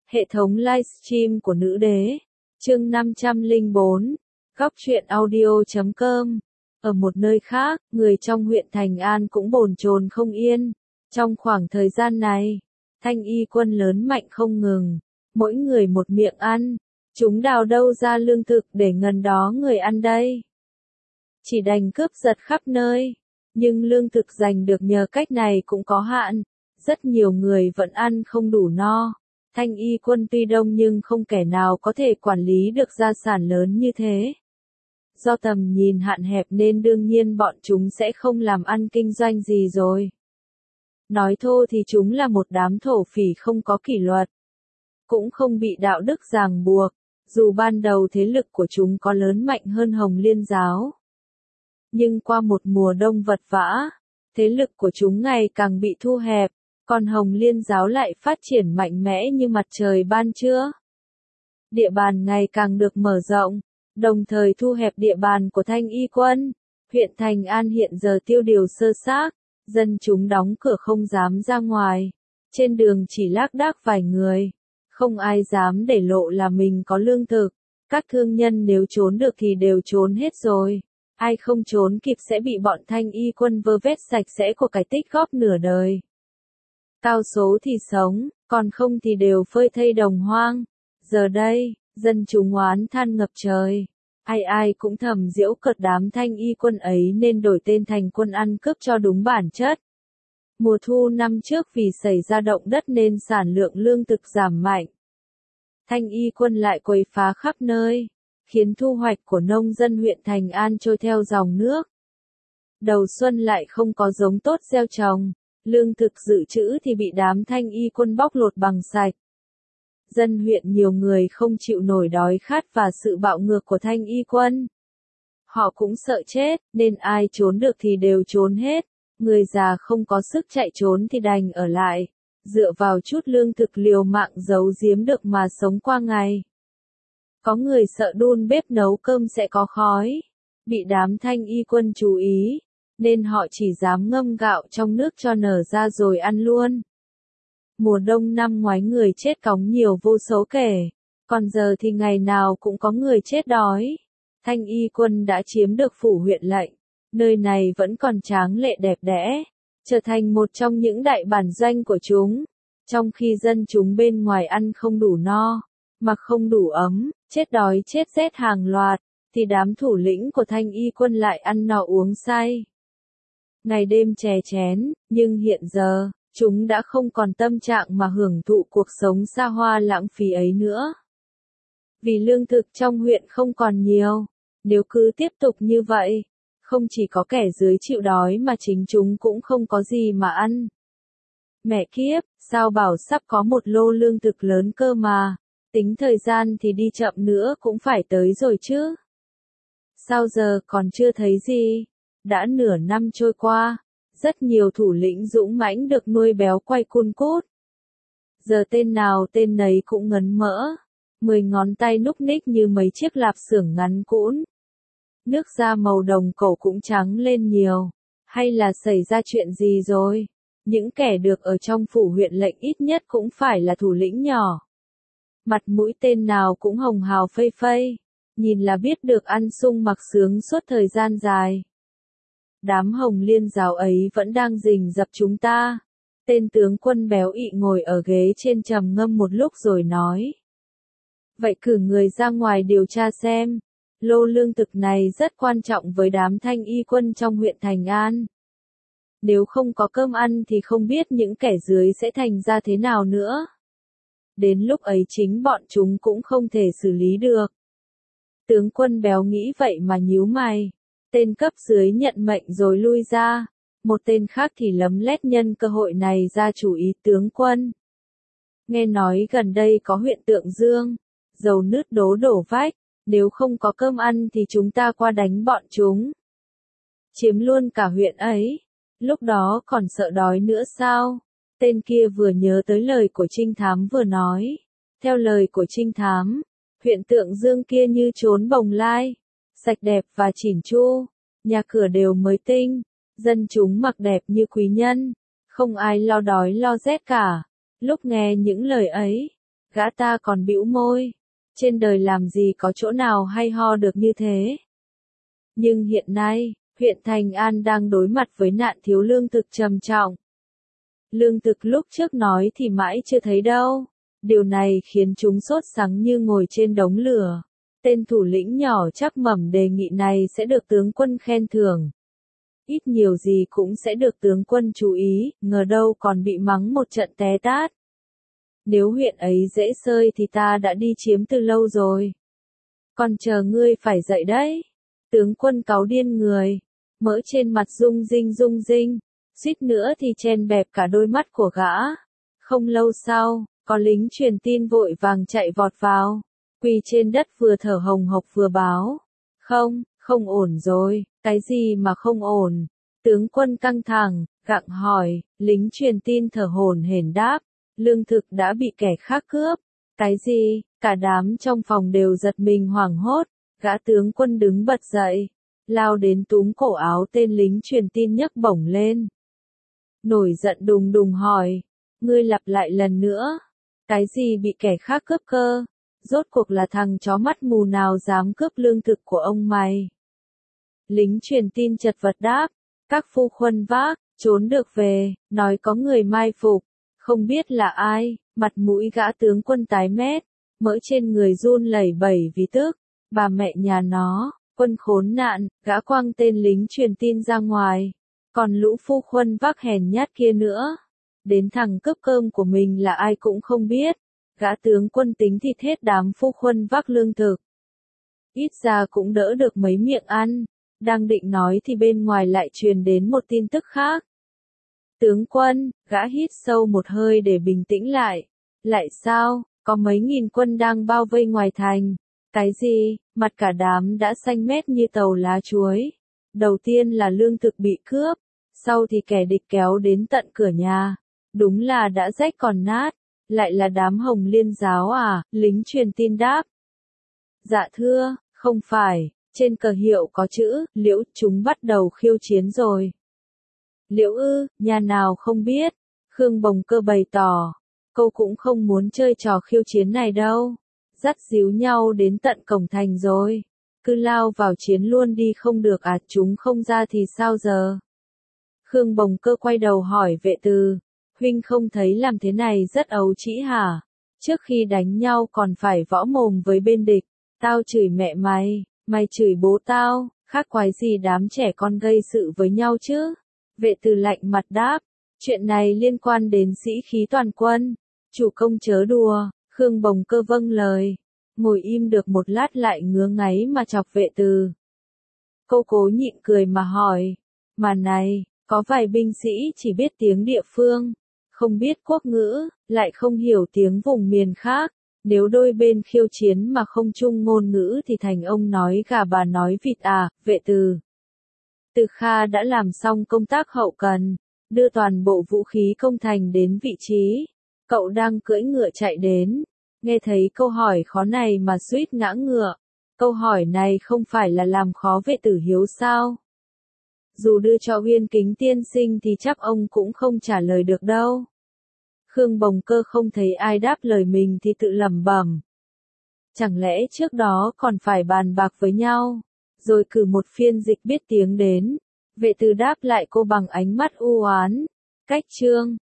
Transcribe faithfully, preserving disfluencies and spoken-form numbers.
Hệ thống livestream của nữ đế. Chương năm trăm lẻ bốn. Góc truyện audio chấm com. Ở một nơi khác, người trong huyện Thành An cũng bồn chồn không yên. Trong khoảng thời gian này, Thanh Y quân lớn mạnh không ngừng, mỗi người một miệng ăn. Chúng đào đâu ra lương thực để ngần đó người ăn đây? Chỉ đành cướp giật khắp nơi. Nhưng lương thực giành được nhờ cách này cũng có hạn. Rất nhiều người vẫn ăn không đủ no. Thanh Y quân tuy đông nhưng không kẻ nào có thể quản lý được gia sản lớn như thế. Do tầm nhìn hạn hẹp nên đương nhiên bọn chúng sẽ không làm ăn kinh doanh gì rồi. Nói thô thì chúng là một đám thổ phỉ không có kỷ luật. Cũng không bị đạo đức ràng buộc, dù ban đầu thế lực của chúng có lớn mạnh hơn Hồng Liên giáo. Nhưng qua một mùa đông vật vã, thế lực của chúng ngày càng bị thu hẹp, còn Hồng Liên giáo lại phát triển mạnh mẽ như mặt trời ban trưa. Địa bàn ngày càng được mở rộng, đồng thời thu hẹp địa bàn của Thanh Y quân. Huyện Thành An hiện giờ tiêu điều sơ xác, dân chúng đóng cửa không dám ra ngoài. Trên đường chỉ lác đác vài người, không ai dám để lộ là mình có lương thực. Các thương nhân nếu trốn được thì đều trốn hết rồi. Ai không trốn kịp sẽ bị bọn Thanh Y quân vơ vét sạch sẽ của cái tích góp nửa đời. Cao số thì sống, còn không thì đều phơi thây đồng hoang. Giờ đây, dân chúng oán than ngập trời. Ai ai cũng thầm giễu cợt đám Thanh Y quân ấy nên đổi tên thành quân ăn cướp cho đúng bản chất. Mùa thu năm trước vì xảy ra động đất nên sản lượng lương thực giảm mạnh. Thanh Y quân lại quấy phá khắp nơi, khiến thu hoạch của nông dân huyện Thành An trôi theo dòng nước. Đầu xuân lại không có giống tốt gieo trồng, lương thực dự trữ thì bị đám Thanh Y quân bóc lột bằng sạch. Dân huyện nhiều người không chịu nổi đói khát và sự bạo ngược của Thanh Y quân. Họ cũng sợ chết, nên ai trốn được thì đều trốn hết. Người già không có sức chạy trốn thì đành ở lại, dựa vào chút lương thực liều mạng giấu giếm được mà sống qua ngày. Có người sợ đun bếp nấu cơm sẽ có khói, bị đám Thanh Y quân chú ý, nên họ chỉ dám ngâm gạo trong nước cho nở ra rồi ăn luôn. Mùa đông năm ngoái người chết cóng nhiều vô số kể, còn giờ thì ngày nào cũng có người chết đói. Thanh Y quân đã chiếm được phủ huyện lệnh, nơi này vẫn còn tráng lệ đẹp đẽ, trở thành một trong những đại bản doanh của chúng. Trong khi dân chúng bên ngoài ăn không đủ no, mặc không đủ ấm, chết đói chết rét hàng loạt, thì đám thủ lĩnh của Thanh Y quân lại ăn no uống say. Ngày đêm chè chén, nhưng hiện giờ, chúng đã không còn tâm trạng mà hưởng thụ cuộc sống xa hoa lãng phí ấy nữa. Vì lương thực trong huyện không còn nhiều, nếu cứ tiếp tục như vậy, không chỉ có kẻ dưới chịu đói mà chính chúng cũng không có gì mà ăn. Mẹ kiếp, sao bảo sắp có một lô lương thực lớn cơ mà, tính thời gian thì đi chậm nữa cũng phải tới rồi chứ. Sao giờ còn chưa thấy gì? Đã nửa năm trôi qua, rất nhiều thủ lĩnh dũng mãnh được nuôi béo quay cun cút. Giờ tên nào tên nấy cũng ngấn mỡ, mười ngón tay núc ních như mấy chiếc lạp xưởng ngắn cũn. Nước da màu đồng cổ cũng trắng lên nhiều, hay là xảy ra chuyện gì rồi? Những kẻ được ở trong phủ huyện lệnh ít nhất cũng phải là thủ lĩnh nhỏ. Mặt mũi tên nào cũng hồng hào phây phây, nhìn là biết được ăn sung mặc sướng suốt thời gian dài. Đám Hồng Liên giáo ấy vẫn đang rình rập chúng ta. Tên tướng quân béo ị ngồi ở ghế trên trầm ngâm một lúc rồi nói. Vậy cử người ra ngoài điều tra xem. Lô lương thực này rất quan trọng với đám Thanh Y quân trong huyện Thành An. Nếu không có cơm ăn thì không biết những kẻ dưới sẽ thành ra thế nào nữa. Đến lúc ấy chính bọn chúng cũng không thể xử lý được. Tướng quân béo nghĩ vậy mà nhíu mày. Tên cấp dưới nhận mệnh rồi lui ra. Một tên khác thì lấm lét nhân cơ hội này ra chủ ý tướng quân. Nghe nói gần đây có huyện Tượng Dương, dầu nứt đố đổ vách. Nếu không có cơm ăn thì chúng ta qua đánh bọn chúng. Chiếm luôn cả huyện ấy. Lúc đó còn sợ đói nữa sao? Tên kia vừa nhớ tới lời của trinh thám vừa nói. Theo lời của trinh thám, huyện Tượng Dương kia như trốn bồng lai. Sạch đẹp và chỉn chu. Nhà cửa đều mới tinh. Dân chúng mặc đẹp như quý nhân. Không ai lo đói lo rét cả. Lúc nghe những lời ấy, Gã ta còn bĩu môi. Trên đời làm gì có chỗ nào hay ho được như thế. Nhưng hiện nay, huyện Thành An đang đối mặt với nạn thiếu lương thực trầm trọng. Lương thực lúc trước nói thì mãi chưa thấy đâu. Điều này khiến chúng sốt sắng như ngồi trên đống lửa. Tên thủ lĩnh nhỏ chắc mẩm đề nghị này sẽ được tướng quân khen thưởng. Ít nhiều gì cũng sẽ được tướng quân chú ý, ngờ đâu còn bị mắng một trận té tát. Nếu huyện ấy dễ xơi thì ta đã đi chiếm từ lâu rồi. Còn chờ ngươi phải dậy đấy. Tướng quân cáu điên người, mỡ trên mặt rung rinh rung rinh, suýt nữa thì chen bẹp cả đôi mắt của gã. Không lâu sau, có lính truyền tin vội vàng chạy vọt vào, quỳ trên đất vừa thở hồng hộc vừa báo. Không, không ổn rồi, cái gì mà không ổn? Tướng quân căng thẳng, gặng hỏi, lính truyền tin thở hổn hển đáp, lương thực đã bị kẻ khác cướp. Cái gì? Cả đám trong phòng đều giật mình hoảng hốt, gã tướng quân đứng bật dậy, lao đến túm cổ áo tên lính truyền tin nhấc bổng lên. Nổi giận đùng đùng hỏi, ngươi lặp lại lần nữa, cái gì bị kẻ khác cướp cơ? Rốt cuộc là thằng chó mắt mù nào dám cướp lương thực của ông mày? Lính truyền tin chật vật đáp, các phu khuân vác, trốn được về, nói có người mai phục, không biết là ai. Mặt mũi gã tướng quân tái mét, mỡ trên người run lẩy bẩy vì tức. Bà mẹ nhà nó, quân khốn nạn, gã quăng tên lính truyền tin ra ngoài. Còn lũ phu khuân vác hèn nhát kia nữa, đến thằng cướp cơm của mình là ai cũng không biết. Gã tướng quân tính thịt hết đám phu khuân vác lương thực. Ít ra cũng đỡ được mấy miệng ăn. Đang định nói thì bên ngoài lại truyền đến một tin tức khác. Tướng quân, gã hít sâu một hơi để bình tĩnh lại. Lại sao, có mấy nghìn quân đang bao vây ngoài thành. Cái gì, mặt cả đám đã xanh mét như tàu lá chuối. Đầu tiên là lương thực bị cướp, sau thì kẻ địch kéo đến tận cửa nhà. Đúng là đã rách còn nát, lại là đám Hồng Liên giáo à, lính truyền tin đáp. Dạ thưa, không phải, trên cờ hiệu có chữ, Liễu, chúng bắt đầu khiêu chiến rồi. Liễu ư, nhà nào không biết, Khương Bồng Cơ bày tỏ, câu cũng không muốn chơi trò khiêu chiến này đâu. Dắt díu nhau đến tận cổng thành rồi. Cứ lao vào chiến luôn đi không được à, chúng không ra thì sao giờ? Khương Bồng Cơ quay đầu hỏi Vệ Từ, huynh không thấy làm thế này rất ấu trĩ hả? Trước khi đánh nhau còn phải võ mồm với bên địch, tao chửi mẹ mày, mày chửi bố tao, khác quái gì đám trẻ con gây sự với nhau chứ? Vệ Từ lạnh mặt đáp, chuyện này liên quan đến sĩ khí toàn quân, chủ công chớ đùa. Khương Bồng Cơ vâng lời, ngồi im được một lát lại ngứa ngáy mà chọc Vệ Từ. Cô cố nhịn cười mà hỏi, mà này, có vài binh sĩ chỉ biết tiếng địa phương, không biết quốc ngữ, lại không hiểu tiếng vùng miền khác. Nếu đôi bên khiêu chiến mà không chung ngôn ngữ thì thành ông nói gà bà nói vịt à, Vệ Từ. Từ Kha đã làm xong công tác hậu cần, đưa toàn bộ vũ khí công thành đến vị trí. Cậu đang cưỡi ngựa chạy đến, nghe thấy câu hỏi khó này mà suýt ngã ngựa. Câu hỏi này không phải là làm khó Vệ Tử Hiếu sao? Dù đưa cho Uyên Kính tiên sinh thì chắc ông cũng không trả lời được đâu. Khương Bồng Cơ không thấy ai đáp lời mình thì tự lẩm bẩm. Chẳng lẽ trước đó còn phải bàn bạc với nhau, rồi cử một phiên dịch biết tiếng đến. Vệ Từ đáp lại cô bằng ánh mắt u oán. Cách chương